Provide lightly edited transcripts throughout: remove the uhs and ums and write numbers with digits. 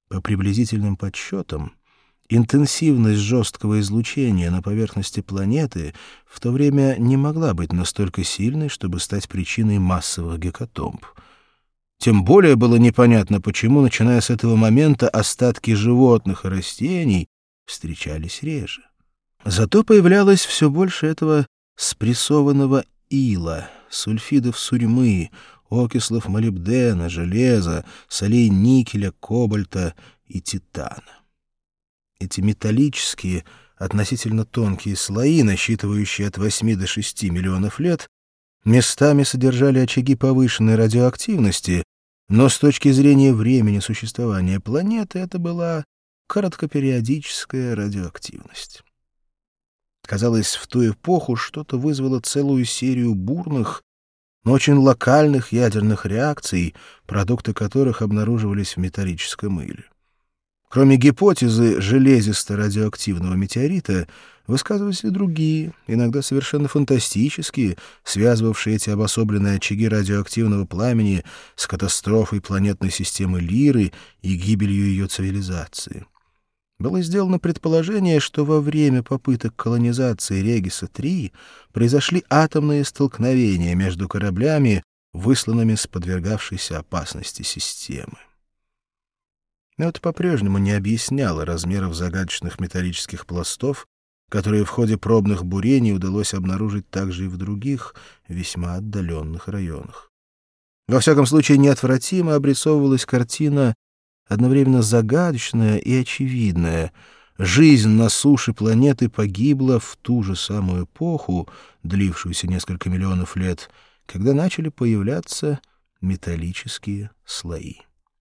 По приблизительным подсчетам, интенсивность жесткого излучения на поверхности планеты в то время не могла быть настолько сильной, чтобы стать причиной массовых гекатомб. Тем более было непонятно, почему, начиная с этого момента, остатки животных и растений встречались реже. Зато появлялось все больше этого спрессованного ила, сульфидов сурьмы, окислов молибдена, железа, солей никеля, кобальта и титана. Эти металлические, относительно тонкие слои, насчитывающие от 8 до 6 миллионов лет, местами содержали очаги повышенной радиоактивности, но с точки зрения времени существования планеты это была короткопериодическая радиоактивность. Казалось, в ту эпоху что-то вызвало целую серию бурных, но очень локальных ядерных реакций, продукты которых обнаруживались в металлическом иле. Кроме гипотезы железисто-радиоактивного метеорита, высказывались и другие, иногда совершенно фантастические, связывавшие эти обособленные очаги радиоактивного пламени с катастрофой планетной системы Лиры и гибелью ее цивилизации. Было сделано предположение, что во время попыток колонизации Региса-3 произошли атомные столкновения между кораблями, высланными с подвергавшейся опасности системы. Но это по-прежнему не объясняло размеров загадочных металлических пластов, которые в ходе пробных бурений удалось обнаружить также и в других, весьма отдаленных районах. Во всяком случае, неотвратимо обрисовывалась картина одновременно загадочная и очевидная. Жизнь на суше планеты погибла в ту же самую эпоху, длившуюся несколько миллионов лет, когда начали появляться металлические слои.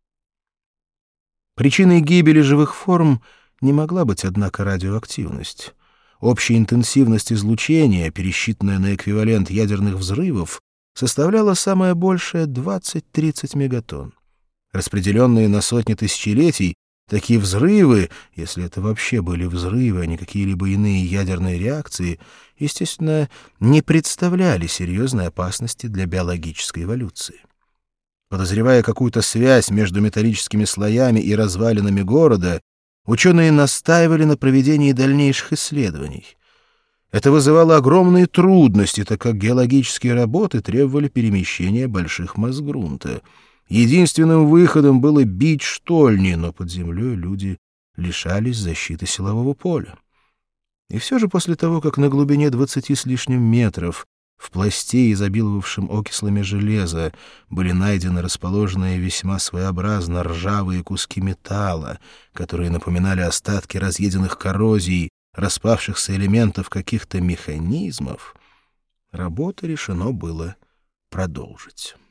Причиной гибели живых форм не могла быть, однако, радиоактивность. Общая интенсивность излучения, пересчитанная на эквивалент ядерных взрывов, составляла самое большее 20-30 мегатонн. Распределенные на сотни тысячелетий, такие взрывы, если это вообще были взрывы, а не какие-либо иные ядерные реакции, естественно, не представляли серьезной опасности для биологической эволюции. Подозревая какую-то связь между металлическими слоями и развалинами города, ученые настаивали на проведении дальнейших исследований. Это вызывало огромные трудности, так как геологические работы требовали перемещения больших масс грунта. Единственным выходом было бить штольни, но под землей люди лишались защиты силового поля. И все же после того, как на глубине 20 с лишним метров в пласте, изобиловавшем окислами железа, были найдены расположенные весьма своеобразно ржавые куски металла, которые напоминали остатки разъеденных коррозий, распавшихся элементов каких-то механизмов, работу решено было продолжить.